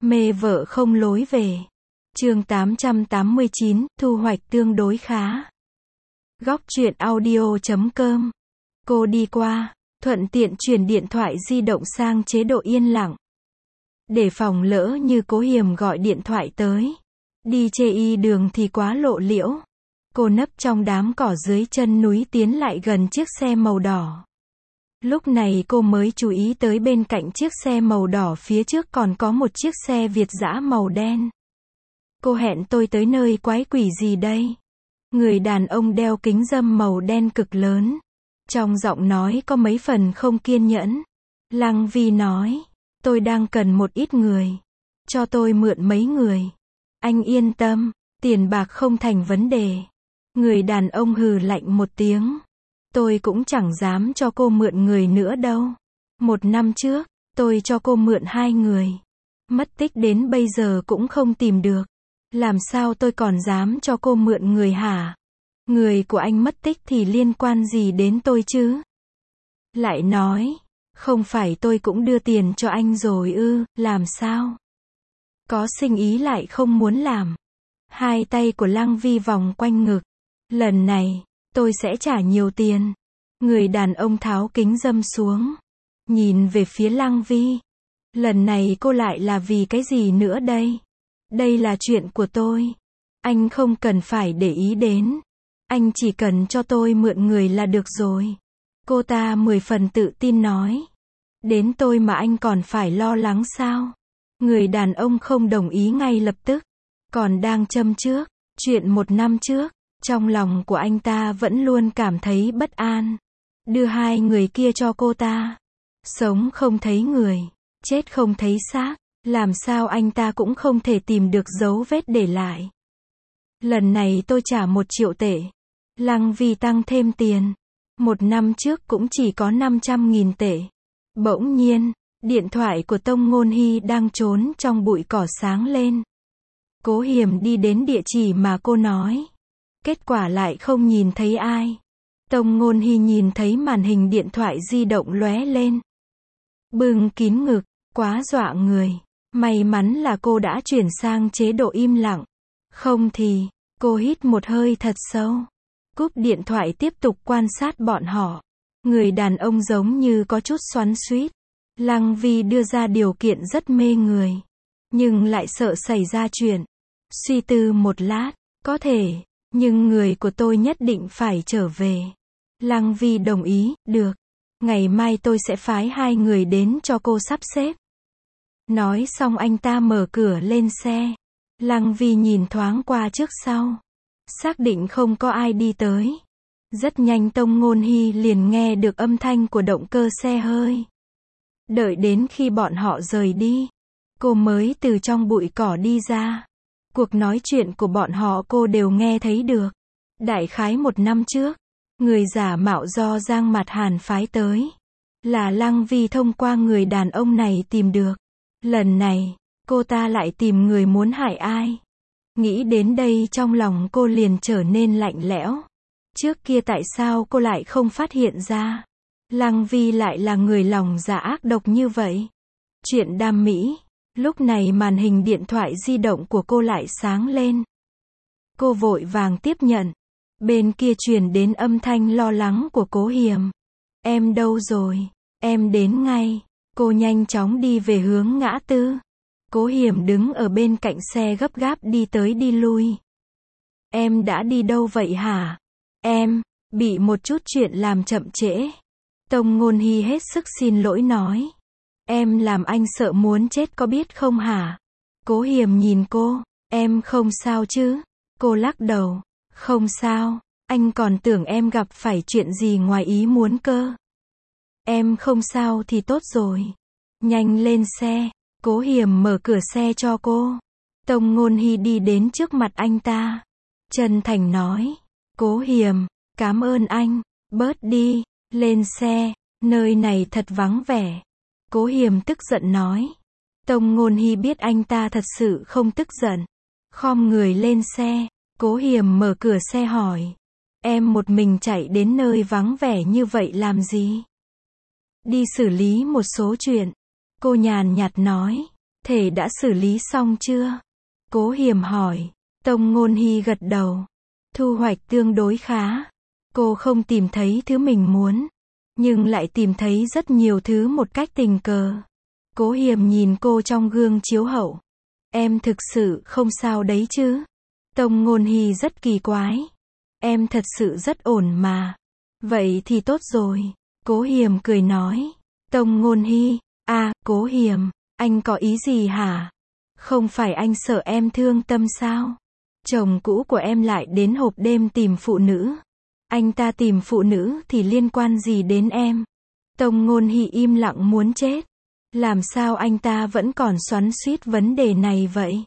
Mê vợ không lối về. Chương 889, thu hoạch tương đối khá. Góc truyện audio.com. Cô đi qua, thuận tiện chuyển điện thoại di động sang chế độ yên lặng. Để phòng lỡ như Cố Hiềm gọi điện thoại tới. Đi chê y đường thì quá lộ liễu. Cô nấp trong đám cỏ dưới chân núi tiến lại gần chiếc xe màu đỏ. Lúc này cô mới chú ý tới bên cạnh chiếc xe màu đỏ phía trước còn có một chiếc xe Việt dã màu đen. Cô hẹn tôi tới nơi quái quỷ gì đây? Người đàn ông đeo kính râm màu đen cực lớn. Trong giọng nói có mấy phần không kiên nhẫn. Lăng Vi nói, tôi đang cần một ít người. Cho tôi mượn mấy người. Anh yên tâm, tiền bạc không thành vấn đề. Người đàn ông hừ lạnh một tiếng. Tôi cũng chẳng dám cho cô mượn người nữa đâu. 1 năm trước, tôi cho cô mượn 2 người. Mất tích đến bây giờ cũng không tìm được. Làm sao tôi còn dám cho cô mượn người hả? Người của anh mất tích thì liên quan gì đến tôi chứ? Lại nói, không phải tôi cũng đưa tiền cho anh rồi ư, làm sao? Có sinh ý lại không muốn làm. Hai tay của Lăng Vi vòng quanh ngực. Lần này, tôi sẽ trả nhiều tiền. Người đàn ông tháo kính râm xuống. Nhìn về phía Lăng Vi. Lần này cô lại là vì cái gì nữa đây? Đây là chuyện của tôi. Anh không cần phải để ý đến. Anh chỉ cần cho tôi mượn người là được rồi. Cô ta 10 phần tự tin nói. Đến tôi mà anh còn phải lo lắng sao? Người đàn ông không đồng ý ngay lập tức. Còn đang châm trước. Chuyện 1 năm trước. Trong lòng của anh ta vẫn luôn cảm thấy bất an. Đưa 2 người kia cho cô ta. Sống không thấy người. Chết không thấy xác. Làm sao anh ta cũng không thể tìm được dấu vết để lại. Lần này tôi trả 1 triệu tệ. Lăng Vi tăng thêm tiền. 1 năm trước cũng chỉ có 500.000 tệ. Bỗng nhiên, điện thoại của Tông Ngôn Hy đang trốn trong bụi cỏ sáng lên. Cố Hiềm đi đến địa chỉ mà cô nói. Kết quả lại không nhìn thấy ai. Tông Ngôn Hy nhìn thấy màn hình điện thoại di động lóe lên. Bưng kín ngực, quá dọa người. May mắn là cô đã chuyển sang chế độ im lặng. Không thì, cô hít một hơi thật sâu. Cúp điện thoại tiếp tục quan sát bọn họ. Người đàn ông giống như có chút xoắn xuýt. Lăng Vi đưa ra điều kiện rất mê người. Nhưng lại sợ xảy ra chuyện. Suy tư một lát, có thể, nhưng người của tôi nhất định phải trở về. Lăng Vi đồng ý, được. Ngày mai tôi sẽ phái 2 người đến cho cô sắp xếp. Nói xong anh ta mở cửa lên xe. Lăng Vi nhìn thoáng qua trước sau. Xác định không có ai đi tới. Rất nhanh Tông Ngôn Hy liền nghe được âm thanh của động cơ xe hơi. Đợi đến khi bọn họ rời đi, cô mới từ trong bụi cỏ đi ra. Cuộc nói chuyện của bọn họ cô đều nghe thấy được. Đại khái 1 năm trước, người giả mạo do Giang Mạt Hàn phái tới. Là Lăng Vi thông qua người đàn ông này tìm được. Lần này, cô ta lại tìm người muốn hại ai. Nghĩ đến đây trong lòng cô liền trở nên lạnh lẽo. Trước kia tại sao cô lại không phát hiện ra? Lăng Vi lại là người lòng dạ ác độc như vậy. Chuyện đam mỹ. Lúc này màn hình điện thoại di động của cô lại sáng lên. Cô vội vàng tiếp nhận. Bên kia truyền đến âm thanh lo lắng của Cố Hiềm. Em đâu rồi? Em đến ngay. Cô nhanh chóng đi về hướng ngã tư. Cố Hiềm đứng ở bên cạnh xe gấp gáp đi tới đi lui. Em đã đi đâu vậy hả? Em, bị một chút chuyện làm chậm trễ. Tông Ngôn Hy hết sức xin lỗi nói. Em làm anh sợ muốn chết có biết không hả? Cố Hiềm nhìn cô, em không sao chứ? Cô lắc đầu, không sao, anh còn tưởng em gặp phải chuyện gì ngoài ý muốn cơ. Em không sao thì tốt rồi. Nhanh lên xe. Cố Hiềm mở cửa xe cho cô. Tông Ngôn Hy đi đến trước mặt anh ta. Chân thành nói. Cố Hiềm, cảm ơn anh. Bớt đi, lên xe, nơi này thật vắng vẻ. Cố Hiềm tức giận nói. Tông Ngôn Hy biết anh ta thật sự không tức giận. Khom người lên xe. Cố Hiềm mở cửa xe hỏi. Em một mình chạy đến nơi vắng vẻ như vậy làm gì? Đi xử lý một số chuyện. Cô nhàn nhạt nói. Thể đã xử lý xong chưa? Cố Hiềm hỏi. Tông Ngôn Hy gật đầu. Thu hoạch tương đối khá. Cô không tìm thấy thứ mình muốn, nhưng lại tìm thấy rất nhiều thứ một cách tình cờ. Cố Hiềm nhìn cô trong gương chiếu hậu. Em thực sự không sao đấy chứ? Tông Ngôn Hy rất kỳ quái. Em thật sự rất ổn mà. Vậy thì tốt rồi. Cố Hiềm cười nói. Tông Ngôn Hy, Cố Hiềm, anh có ý gì hả? Không phải anh sợ em thương tâm sao? Chồng cũ của em lại đến hộp đêm tìm phụ nữ. Anh ta tìm phụ nữ thì liên quan gì đến em? Tông Ngôn Hy im lặng muốn chết. Làm sao anh ta vẫn còn xoắn xuýt vấn đề này vậy?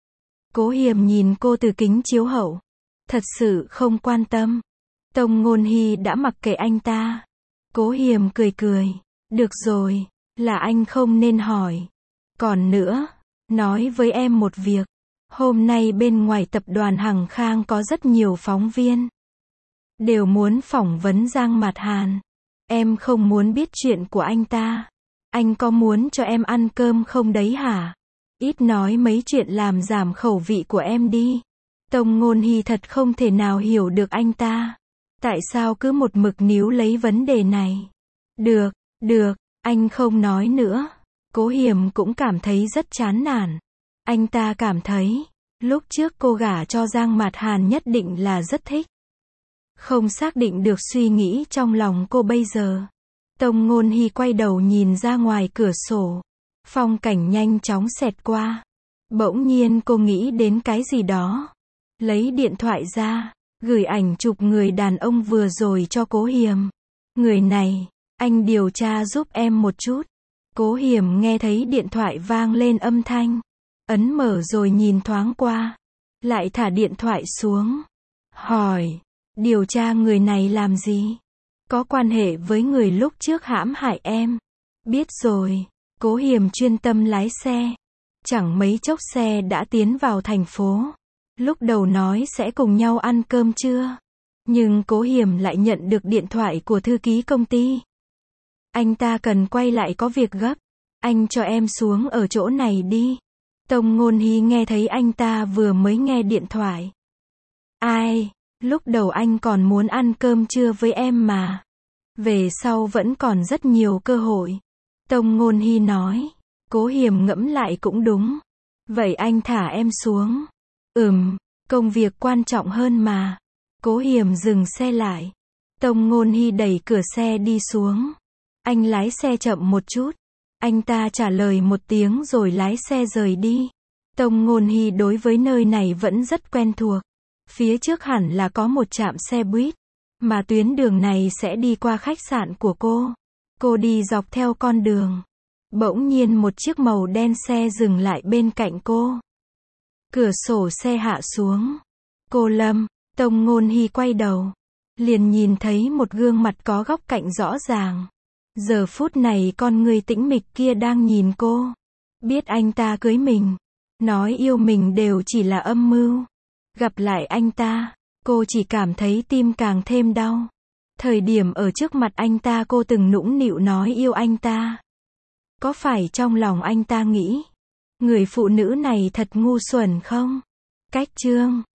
Cố Hiềm nhìn cô từ kính chiếu hậu. Thật sự không quan tâm. Tông Ngôn Hy đã mặc kệ anh ta. Cố Hiềm cười cười. Được rồi, là anh không nên hỏi. Còn nữa, nói với em một việc. Hôm nay bên ngoài tập đoàn Hằng Khang có rất nhiều phóng viên. Đều muốn phỏng vấn Giang Mạt Hàn. Em không muốn biết chuyện của anh ta. Anh có muốn cho em ăn cơm không đấy hả? Ít nói mấy chuyện làm giảm khẩu vị của em đi. Tông Ngôn Hy thật không thể nào hiểu được anh ta. Tại sao cứ một mực níu lấy vấn đề này? Được, anh không nói nữa. Cố Hiềm cũng cảm thấy rất chán nản. Anh ta cảm thấy, lúc trước cô gả cho Giang Mạt Hàn nhất định là rất thích. Không xác định được suy nghĩ trong lòng cô bây giờ. Tông Ngôn Hy quay đầu nhìn ra ngoài cửa sổ. Phong cảnh nhanh chóng xẹt qua. Bỗng nhiên cô nghĩ đến cái gì đó. Lấy điện thoại ra, gửi ảnh chụp người đàn ông vừa rồi cho Cố Hiềm. Người này, anh điều tra giúp em một chút. Cố Hiềm nghe thấy điện thoại vang lên âm thanh. Ấn mở rồi nhìn thoáng qua. Lại thả điện thoại xuống. Hỏi, điều tra người này làm gì? Có quan hệ với người lúc trước hãm hại em. Biết rồi. Cố Hiềm chuyên tâm lái xe. Chẳng mấy chốc xe đã tiến vào thành phố. Lúc đầu nói sẽ cùng nhau ăn cơm trưa. Nhưng Cố Hiềm lại nhận được điện thoại của thư ký công ty. Anh ta cần quay lại có việc gấp. Anh cho em xuống ở chỗ này đi. Tông Ngôn Hy nghe thấy anh ta vừa mới nghe điện thoại. Ai, lúc đầu anh còn muốn ăn cơm trưa với em mà. Về sau vẫn còn rất nhiều cơ hội. Tông Ngôn Hy nói. Cố Hiềm ngẫm lại cũng đúng. Vậy anh thả em xuống. Công việc quan trọng hơn mà. Cố Hiềm dừng xe lại. Tông Ngôn Hy đẩy cửa xe đi xuống. Anh lái xe chậm một chút. Anh ta trả lời một tiếng rồi lái xe rời đi. Tông Ngôn Hy đối với nơi này vẫn rất quen thuộc. Phía trước hẳn là có một trạm xe buýt. Mà tuyến đường này sẽ đi qua khách sạn của cô. Cô đi dọc theo con đường. Bỗng nhiên một chiếc màu đen xe dừng lại bên cạnh cô. Cửa sổ xe hạ xuống. Cô Lâm, Tông Ngôn Hy quay đầu. Liền nhìn thấy một gương mặt có góc cạnh rõ ràng. Giờ phút này con người tĩnh mịch kia đang nhìn cô. Biết anh ta cưới mình, nói yêu mình đều chỉ là âm mưu. Gặp lại anh ta, cô chỉ cảm thấy tim càng thêm đau. Thời điểm ở trước mặt anh ta cô từng nũng nịu nói yêu anh ta. Có phải trong lòng anh ta nghĩ, người phụ nữ này thật ngu xuẩn không? Cách chương